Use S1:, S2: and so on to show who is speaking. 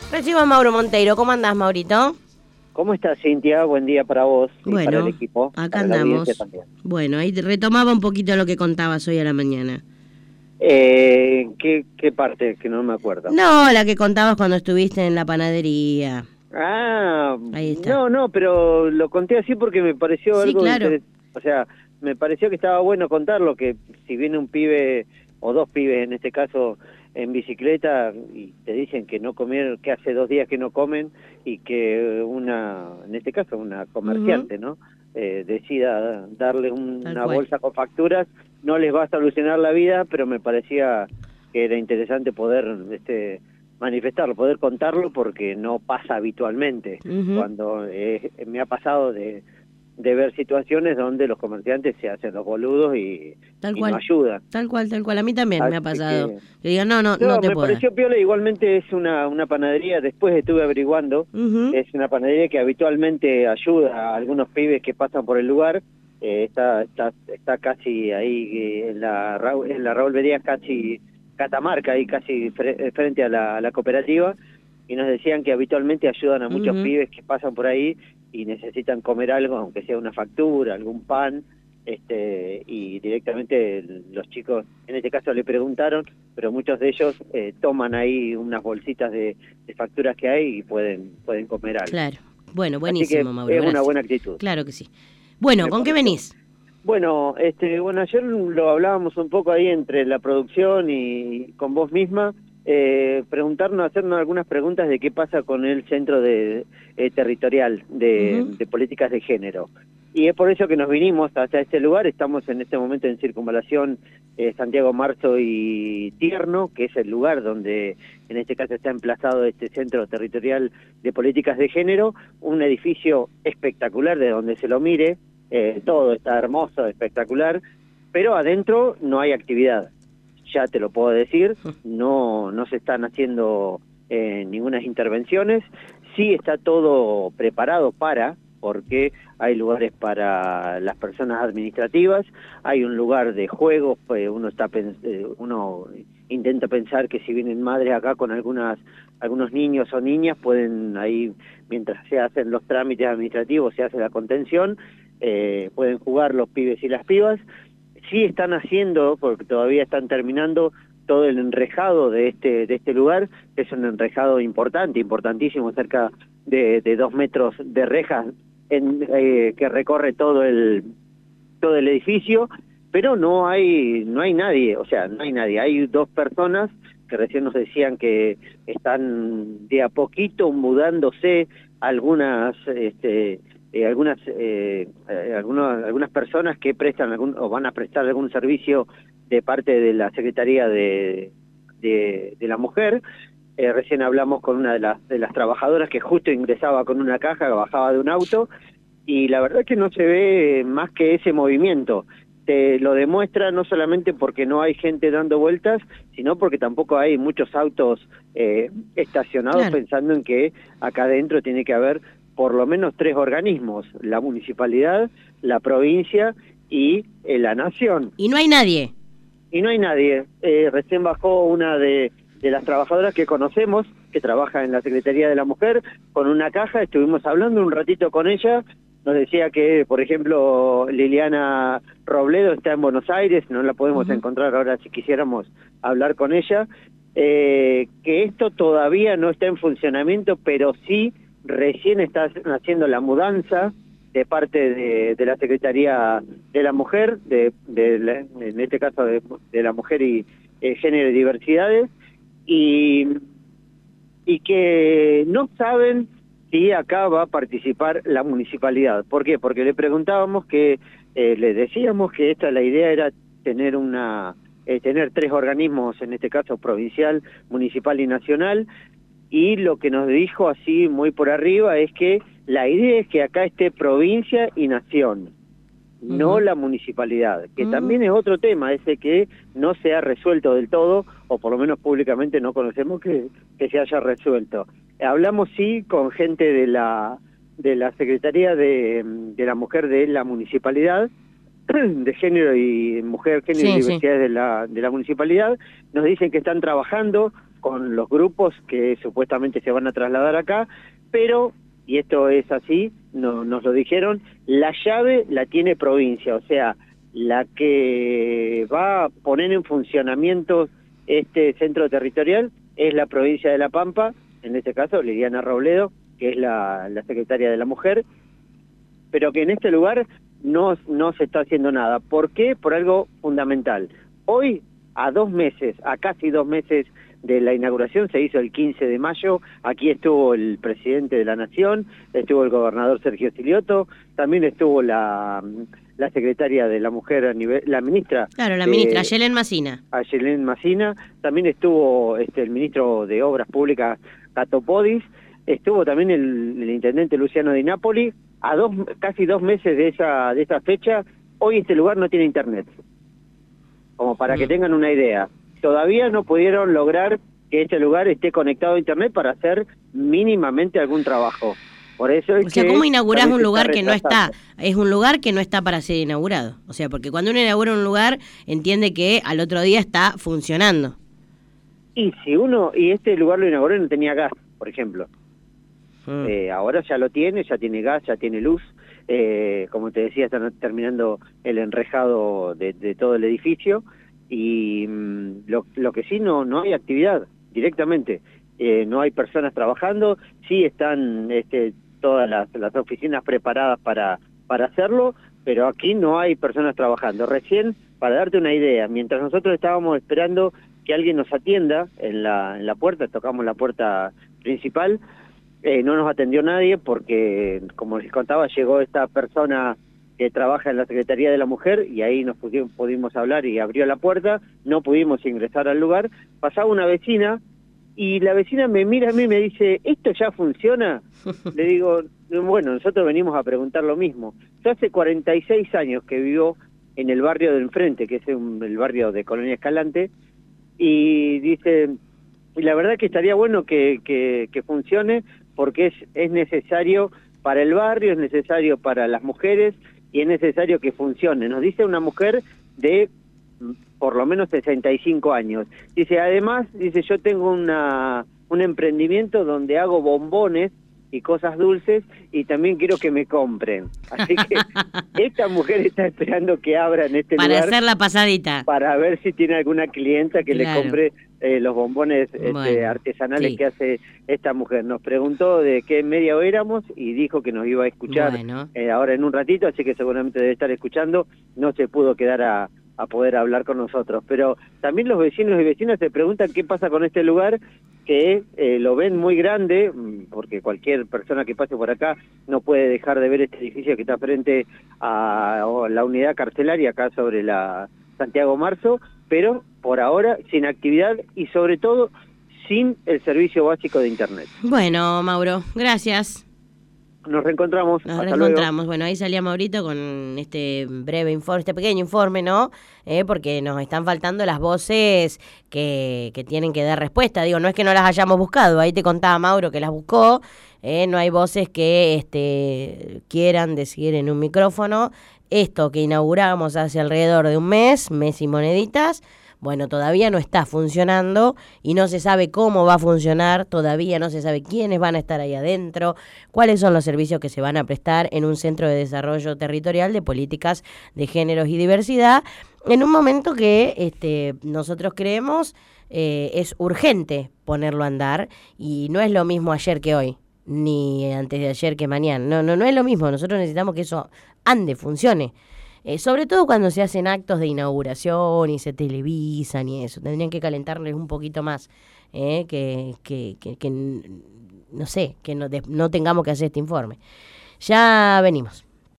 S1: Recibo a Mauro Monteiro. ¿Cómo andás, Maurito?
S2: ¿Cómo estás, Cintia? Buen día para vos y
S1: Bueno,
S2: para el equipo.
S1: acá andamos. Bueno, ahí retomaba un poquito lo que contabas hoy a la mañana.
S2: ¿Qué parte? Que no me acuerdo.
S1: No, la que contabas cuando estuviste en la panadería.
S2: Ahí
S1: está.
S2: No, pero lo conté así porque me pareció
S1: Sí,
S2: algo
S1: claro.
S2: interesante. O sea, me pareció que estaba bueno contarlo, que si viene un pibe, o dos pibes en este caso, en bicicleta, y te dicen que no comieron, que hace 2 días que no comen, y que en este caso una comerciante, ¿no? Decida darle una bolsa con facturas, no les va a solucionar la vida, pero me parecía que era interesante poder manifestarlo, poder contarlo, porque no pasa habitualmente. Cuando me ha pasado de ver situaciones donde los comerciantes se hacen los boludos y no ayudan.
S1: Tal cual. A mí también me ha pasado. Que digan, no te
S2: me
S1: puedo.
S2: Pareció piola. Igualmente es una panadería, después estuve averiguando, es una panadería que habitualmente ayuda a algunos pibes que pasan por el lugar. Está casi ahí en la Raúl Bedías, casi Catamarca, ahí casi frente a la cooperativa, y nos decían que habitualmente ayudan a muchos pibes que pasan por ahí y necesitan comer algo, aunque sea una factura, algún pan, y directamente los chicos, en este caso le preguntaron, pero muchos de ellos toman ahí unas bolsitas de facturas que hay y pueden comer algo.
S1: Claro, bueno, buenísimo, Mauro.
S2: Es una buena actitud.
S1: Claro que sí. Bueno, ¿con qué venís?
S2: Bueno, ayer lo hablábamos un poco ahí entre la producción y con vos misma, hacernos algunas preguntas de qué pasa con el centro territorial de políticas de género. Y es por eso que nos vinimos hasta este lugar. Estamos en este momento en circunvalación Santiago Marzo y Tierno, que es el lugar donde en este caso está emplazado este centro territorial de políticas de género, un edificio espectacular de donde se lo mire. Todo está hermoso, espectacular, pero adentro no hay actividad. Ya te lo puedo decir, no se están haciendo ninguna intervenciones. Sí está todo preparado porque hay lugares para las personas administrativas, hay un lugar de juegos, uno intenta pensar que si vienen madres acá con algunos niños o niñas, pueden ahí, mientras se hacen los trámites administrativos, se hace la contención, pueden jugar los pibes y las pibas. Sí están haciendo, porque todavía están terminando, todo el enrejado de este lugar, que es un enrejado importantísimo, cerca de 2 metros de rejas que recorre todo el edificio, pero no hay nadie, no hay nadie. Hay 2 personas que recién nos decían que están de a poquito mudándose algunas personas que prestan o van a prestar algún servicio de parte de la Secretaría de la Mujer. Recién hablamos con una de las trabajadoras que justo ingresaba con una caja, que bajaba de un auto, y la verdad es que no se ve más que ese movimiento. Te lo demuestra no solamente porque no hay gente dando vueltas, sino porque tampoco hay muchos autos estacionados, pensando en que acá adentro tiene que haber por lo menos 3 organismos: la municipalidad, la provincia y la nación.
S1: Y no hay nadie.
S2: Recién bajó una de las trabajadoras que conocemos, que trabaja en la Secretaría de la Mujer, con una caja. Estuvimos hablando un ratito con ella. Nos decía que, por ejemplo, Liliana Robledo está en Buenos Aires, no la podemos encontrar ahora si quisiéramos hablar con ella, que esto todavía no está en funcionamiento, pero sí recién está haciendo la mudanza de parte de la Secretaría de la Mujer, en este caso de la Mujer y Género y Diversidades, y que no saben si acá va a participar la municipalidad. ¿Por qué? Porque le preguntábamos le decíamos que la idea era tener tener 3 organismos, en este caso provincial, municipal y nacional, y lo que nos dijo así muy por arriba es que la idea es que acá esté provincia y nación, no la municipalidad, que también es otro tema, ese que no se ha resuelto del todo, o por lo menos públicamente no conocemos que se haya resuelto. Hablamos sí con gente de la Secretaría de la Mujer de la municipalidad, de Género y Mujer, Género y Diversidades de la municipalidad. Nos dicen que están trabajando, con los grupos que supuestamente se van a trasladar acá, pero, y esto es así, nos lo dijeron, la llave la tiene provincia, o sea, la que va a poner en funcionamiento este centro territorial es la provincia de La Pampa, en este caso Liliana Robledo, que es la secretaria de la Mujer, pero que en este lugar no se está haciendo nada. ¿Por qué? Por algo fundamental. Hoy, a casi 2 meses de la inauguración, se hizo el 15 de mayo, aquí estuvo el presidente de la Nación, estuvo el gobernador Sergio Silioto, también estuvo la secretaria de la Mujer a nivel, la ministra.
S1: Claro, la ministra, Ayelen Macina.
S2: Ayelen Macina, también estuvo el ministro de Obras Públicas, Cato Podis, estuvo también el intendente Luciano Di Napoli. A casi 2 meses de esa fecha, hoy este lugar no tiene internet. Como para que tengan una idea. Todavía no pudieron lograr que este lugar esté conectado a internet para hacer mínimamente algún trabajo. Por eso es que
S1: ¿cómo inaugurás un lugar que no está? Es un lugar que no está para ser inaugurado. O sea, porque cuando uno inaugura un lugar, entiende que al otro día está funcionando.
S2: Y este lugar lo inauguró y no tenía gas, por ejemplo. Ahora ya lo tiene, ya tiene gas, ya tiene luz. Como te decía, están terminando el enrejado de todo el edificio. Y lo que sí, no hay actividad directamente. No hay personas trabajando, sí están todas las oficinas preparadas para hacerlo, pero aquí no hay personas trabajando. Recién, para darte una idea, mientras nosotros estábamos esperando que alguien nos atienda en la puerta, tocamos la puerta principal, no nos atendió nadie porque, como les contaba, llegó esta persona que trabaja en la Secretaría de la Mujer y ahí nos pudimos hablar y abrió la puerta, no pudimos ingresar al lugar. Pasaba una vecina y la vecina me mira a mí y me dice, ¿esto ya funciona? Le digo, bueno, nosotros venimos a preguntar lo mismo. Yo hace 46 años que vivo en el barrio de enfrente, que es el barrio de Colonia Escalante, y dice, y la verdad que estaría bueno que funcione porque es necesario para el barrio, es necesario para las mujeres y es necesario que funcione. Nos dice una mujer de por lo menos 65 años. Dice, además, yo tengo un emprendimiento donde hago bombones y cosas dulces y también quiero que me compren. Así que esta mujer está esperando que abran este lugar.
S1: Para hacer la pasadita.
S2: Para ver si tiene alguna clienta que le compre los bombones artesanales que hace esta mujer. Nos preguntó de qué medio éramos y dijo que nos iba a escuchar ahora en un ratito, así que seguramente debe estar escuchando. No se pudo quedar a poder hablar con nosotros, pero también los vecinos y vecinas se preguntan qué pasa con este lugar, que lo ven muy grande, porque cualquier persona que pase por acá no puede dejar de ver este edificio que está frente a la unidad carcelaria acá sobre la Santiago Marzo, pero por ahora sin actividad y sobre todo sin el servicio básico de internet.
S1: Bueno, Mauro, gracias.
S2: Nos reencontramos.
S1: Nos reencontramos. Bueno, ahí salía Maurito con este breve informe, este pequeño informe, ¿no? Porque nos están faltando las voces que tienen que dar respuesta. Digo, no es que no las hayamos buscado. Ahí te contaba Mauro que las buscó. No hay voces que quieran decir en un micrófono esto que inauguramos hace alrededor de un mes y moneditas. Bueno, todavía no está funcionando y no se sabe cómo va a funcionar, todavía no se sabe quiénes van a estar ahí adentro, cuáles son los servicios que se van a prestar en un centro de desarrollo territorial de políticas de géneros y diversidad, en un momento que nosotros creemos es urgente ponerlo a andar y no es lo mismo ayer que hoy, ni antes de ayer que mañana, no es lo mismo, nosotros necesitamos que eso ande, funcione. Sobre todo cuando se hacen actos de inauguración y se televisan y eso, tendrían que calentarles un poquito más, que no sé, que no tengamos que hacer este informe. Ya venimos.